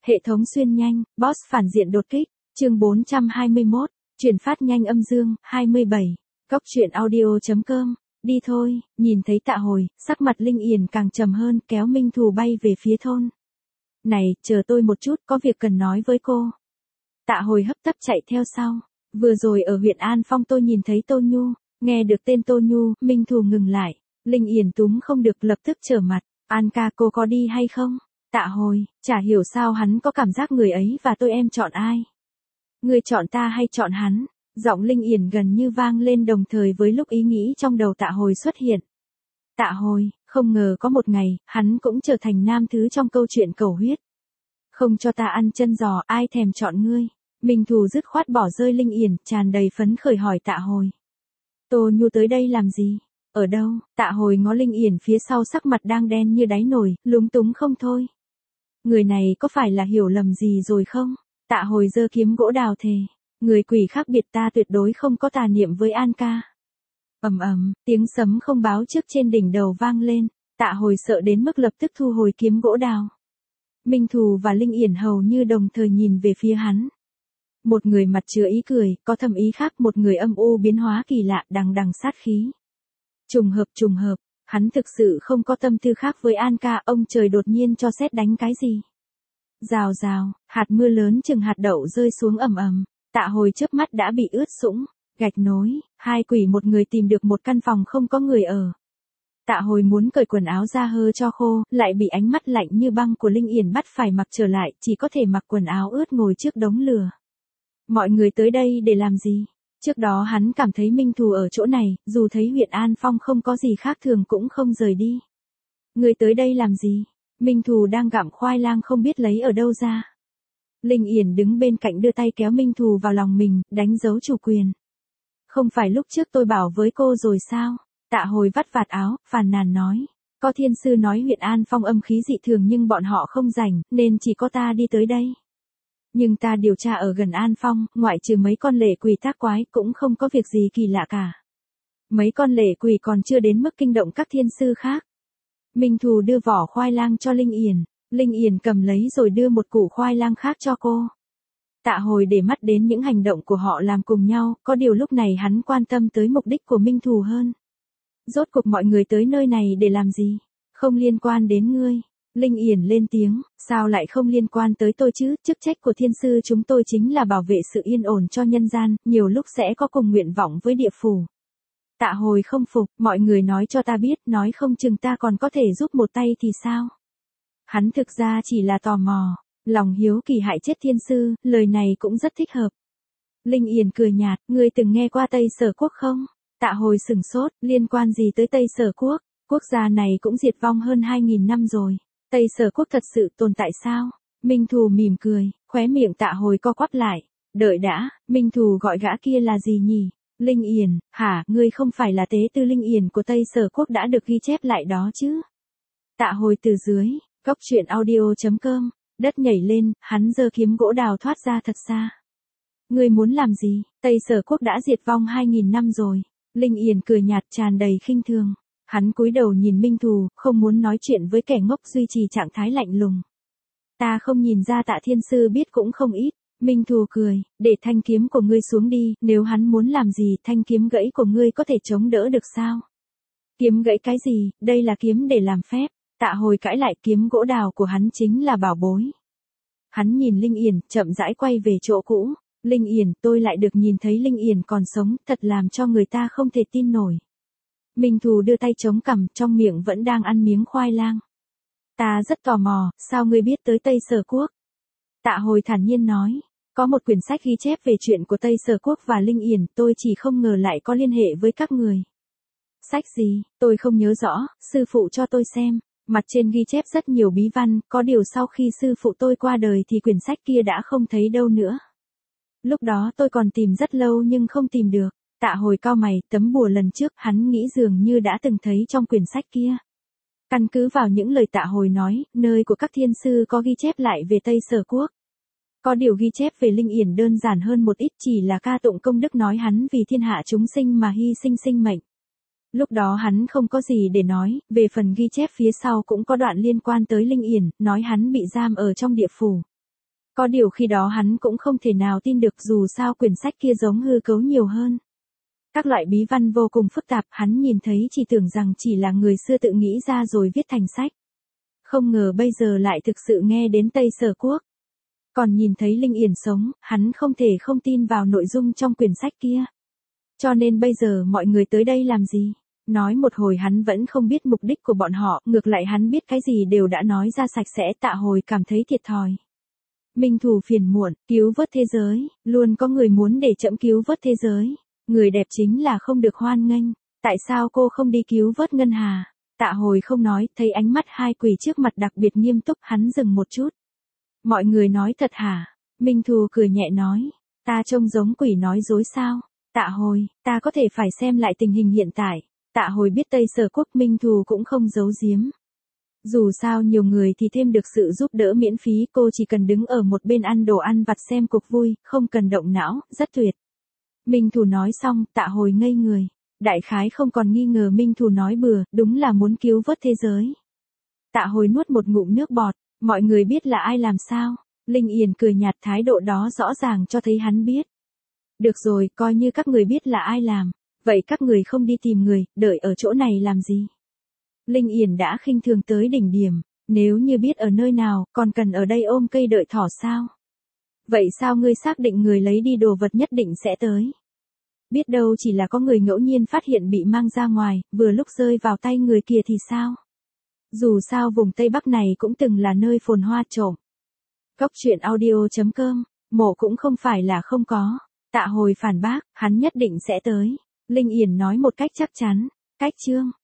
Hệ thống xuyên nhanh, boss phản diện đột kích, chương 421, chuyển phát nhanh âm dương, 27, Cóc truyện audio.com, đi thôi, nhìn thấy Tạ Hồi, sắc mặt Linh Yển càng trầm hơn, kéo Minh Thù bay về phía thôn. Này, chờ tôi một chút, có việc cần nói với cô. Tạ Hồi hấp tấp chạy theo sau, vừa rồi ở huyện An Phong tôi nhìn thấy Tô Nhu, nghe được tên Tô Nhu, Minh Thù ngừng lại, Linh Yển túm không được lập tức trở mặt, An ca cô có đi hay không? Tạ Hồi, chả hiểu sao hắn có cảm giác người ấy và tôi em chọn ai. Người chọn ta hay chọn hắn? Giọng Linh Yển gần như vang lên đồng thời với lúc ý nghĩ trong đầu Tạ Hồi xuất hiện. Tạ Hồi, không ngờ có một ngày, hắn cũng trở thành nam thứ trong câu chuyện cầu huyết. Không cho ta ăn chân giò, ai thèm chọn ngươi. Minh Thù dứt khoát bỏ rơi Linh Yển, tràn đầy phấn khởi hỏi Tạ Hồi. Tô Nhu tới đây làm gì? Ở đâu? Tạ Hồi ngó Linh Yển phía sau sắc mặt đang đen như đáy nồi, lúng túng không thôi. Người này có phải là hiểu lầm gì rồi không? Tạ Hồi giơ kiếm gỗ đào thề. Người quỷ khác biệt ta tuyệt đối không có tà niệm với An ca. Ầm ầm, tiếng sấm không báo trước trên đỉnh đầu vang lên, Tạ Hồi sợ đến mức lập tức thu hồi kiếm gỗ đào. Minh Thù và Linh Yển hầu như đồng thời nhìn về phía hắn. Một người mặt chứa ý cười, có thâm ý khác, một người âm u biến hóa kỳ lạ, đằng đằng sát khí. Trùng hợp, hắn thực sự không có tâm tư khác với An ca, ông trời đột nhiên cho sét đánh cái gì. Rào rào, hạt mưa lớn chừng hạt đậu rơi xuống ầm ầm, Tạ Hồi chớp mắt đã bị ướt sũng, gạch nối, hai quỷ một người tìm được một căn phòng không có người ở. Tạ Hồi muốn cởi quần áo ra hơ cho khô, lại bị ánh mắt lạnh như băng của Linh Yển bắt phải mặc trở lại, chỉ có thể mặc quần áo ướt ngồi trước đống lửa. Mọi người tới đây để làm gì? Trước đó hắn cảm thấy Minh Thù ở chỗ này, dù thấy huyện An Phong không có gì khác thường cũng không rời đi. Người tới đây làm gì? Minh Thù đang gặm khoai lang không biết lấy ở đâu ra. Linh Yển đứng bên cạnh đưa tay kéo Minh Thù vào lòng mình, đánh dấu chủ quyền. Không phải lúc trước tôi bảo với cô rồi sao? Tạ Hồi vắt vạt áo, phàn nàn nói. Có thiên sư nói huyện An Phong âm khí dị thường nhưng bọn họ không rảnh, nên chỉ có ta đi tới đây. Nhưng ta điều tra ở gần An Phong, ngoại trừ mấy con lệ quỷ tác quái cũng không có việc gì kỳ lạ cả. Mấy con lệ quỷ còn chưa đến mức kinh động các thiên sư khác. Minh Thù đưa vỏ khoai lang cho Linh Yển. Linh Yển cầm lấy rồi đưa một củ khoai lang khác cho cô. Tạ Hồi để mắt đến những hành động của họ làm cùng nhau, có điều lúc này hắn quan tâm tới mục đích của Minh Thù hơn. Rốt cuộc mọi người tới nơi này để làm gì? Không liên quan đến ngươi. Linh Yển lên tiếng, sao lại không liên quan tới tôi chứ, chức trách của thiên sư chúng tôi chính là bảo vệ sự yên ổn cho nhân gian, nhiều lúc sẽ có cùng nguyện vọng với địa phủ. Tạ Hồi không phục, mọi người nói cho ta biết, nói không chừng ta còn có thể giúp một tay thì sao? Hắn thực ra chỉ là tò mò, lòng hiếu kỳ hại chết thiên sư, lời này cũng rất thích hợp. Linh Yển cười nhạt, ngươi từng nghe qua Tây Sở Quốc không? Tạ Hồi sửng sốt, liên quan gì tới Tây Sở Quốc? Quốc gia này cũng diệt vong hơn 2.000 năm rồi. Tây Sở Quốc thật sự tồn tại sao? Minh Thù mỉm cười, khóe miệng Tạ Hồi co quắp lại. Đợi đã, Minh Thù gọi gã kia là gì nhỉ? Linh Yển, hả, ngươi không phải là tế tư Linh Yển của Tây Sở Quốc đã được ghi chép lại đó chứ? Tạ Hồi từ dưới, Cóc truyện audio.com, đất nhảy lên, hắn giơ kiếm gỗ đào thoát ra thật xa. Ngươi muốn làm gì? Tây Sở Quốc đã diệt vong 2.000 năm rồi. Linh Yển cười nhạt tràn đầy khinh thường. Hắn cúi đầu nhìn Minh Thù, không muốn nói chuyện với kẻ ngốc duy trì trạng thái lạnh lùng. Ta không nhìn ra Tạ thiên sư biết cũng không ít. Minh Thù cười, để thanh kiếm của ngươi xuống đi, nếu hắn muốn làm gì thanh kiếm gãy của ngươi có thể chống đỡ được sao? Kiếm gãy cái gì, đây là kiếm để làm phép. Tạ Hồi cãi lại, kiếm gỗ đào của hắn chính là bảo bối. Hắn nhìn Linh Yển, chậm rãi quay về chỗ cũ. Linh Yển, tôi lại được nhìn thấy Linh Yển còn sống, thật làm cho người ta không thể tin nổi. Minh Thù đưa tay chống cằm, trong miệng vẫn đang ăn miếng khoai lang. Ta rất tò mò, sao ngươi biết tới Tây Sở Quốc? Tạ Hồi thản nhiên nói, có một quyển sách ghi chép về chuyện của Tây Sở Quốc và Linh Yển, tôi chỉ không ngờ lại có liên hệ với các người. Sách gì, tôi không nhớ rõ, sư phụ cho tôi xem. Mặt trên ghi chép rất nhiều bí văn, có điều sau khi sư phụ tôi qua đời thì quyển sách kia đã không thấy đâu nữa. Lúc đó tôi còn tìm rất lâu nhưng không tìm được. Tạ Hồi cau mày, tấm bùa lần trước hắn nghĩ dường như đã từng thấy trong quyển sách kia. Căn cứ vào những lời Tạ Hồi nói, nơi của các thiên sư có ghi chép lại về Tây Sở Quốc. Có điều ghi chép về Linh Yển đơn giản hơn một ít, chỉ là ca tụng công đức nói hắn vì thiên hạ chúng sinh mà hy sinh sinh mệnh. Lúc đó hắn không có gì để nói, về phần ghi chép phía sau cũng có đoạn liên quan tới Linh Yển, nói hắn bị giam ở trong địa phủ. Có điều khi đó hắn cũng không thể nào tin được dù sao quyển sách kia giống hư cấu nhiều hơn. Các loại bí văn vô cùng phức tạp hắn nhìn thấy chỉ tưởng rằng chỉ là người xưa tự nghĩ ra rồi viết thành sách. Không ngờ bây giờ lại thực sự nghe đến Tây Sở Quốc. Còn nhìn thấy Linh Yển sống, hắn không thể không tin vào nội dung trong quyển sách kia. Cho nên bây giờ mọi người tới đây làm gì? Nói một hồi hắn vẫn không biết mục đích của bọn họ, ngược lại hắn biết cái gì đều đã nói ra sạch sẽ. Tạ Hồi cảm thấy thiệt thòi. Minh Thù phiền muộn, cứu vớt thế giới, luôn có người muốn để trẫm cứu vớt thế giới. Người đẹp chính là không được hoan nghênh, tại sao cô không đi cứu vớt Ngân Hà? Tạ Hồi không nói, thấy ánh mắt hai quỷ trước mặt đặc biệt nghiêm túc, hắn dừng một chút. Mọi người nói thật hả? Minh Thù cười nhẹ nói, ta trông giống quỷ nói dối sao? Tạ Hồi, ta có thể phải xem lại tình hình hiện tại. Tạ Hồi biết Tây Sở Quốc Minh Thù cũng không giấu giếm. Dù sao nhiều người thì thêm được sự giúp đỡ miễn phí, cô chỉ cần đứng ở một bên ăn đồ ăn vặt xem cuộc vui, không cần động não, rất tuyệt. Minh Thù nói xong, Tạ Hồi ngây người. Đại khái không còn nghi ngờ Minh Thù nói bừa, đúng là muốn cứu vớt thế giới. Tạ Hồi nuốt một ngụm nước bọt, mọi người biết là ai làm sao? Linh Yển cười nhạt, thái độ đó rõ ràng cho thấy hắn biết. Được rồi, coi như các người biết là ai làm. Vậy các người không đi tìm người, đợi ở chỗ này làm gì? Linh Yển đã khinh thường tới đỉnh điểm, nếu như biết ở nơi nào, còn cần ở đây ôm cây đợi thỏ sao? Vậy sao ngươi xác định người lấy đi đồ vật nhất định sẽ tới? Biết đâu chỉ là có người ngẫu nhiên phát hiện bị mang ra ngoài, vừa lúc rơi vào tay người kia thì sao? Dù sao vùng Tây Bắc này cũng từng là nơi phồn hoa trộm. Cốc truyện audio.com, mộ cũng không phải là không có. Tạ Hồi phản bác, hắn nhất định sẽ tới. Linh Yển nói một cách chắc chắn. Cách chương